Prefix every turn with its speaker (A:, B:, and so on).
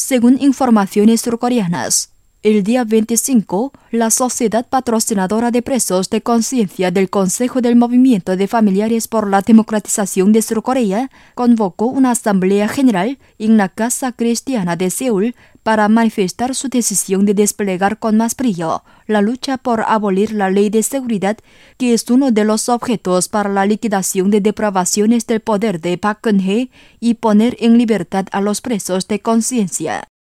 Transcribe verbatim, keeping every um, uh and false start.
A: Según informaciones surcoreanas, el día veinticinco, la Sociedad Patrocinadora de Presos de Conciencia del Consejo del Movimiento de Familiares por la Democratización de Surcorea convocó una asamblea general en la Casa Cristiana de Seúl para manifestar su decisión de desplegar con más brío la lucha por abolir la ley de seguridad, que es uno de los objetos para la liquidación de depravaciones del poder de Park Geun-hye y poner en libertad a los presos de conciencia.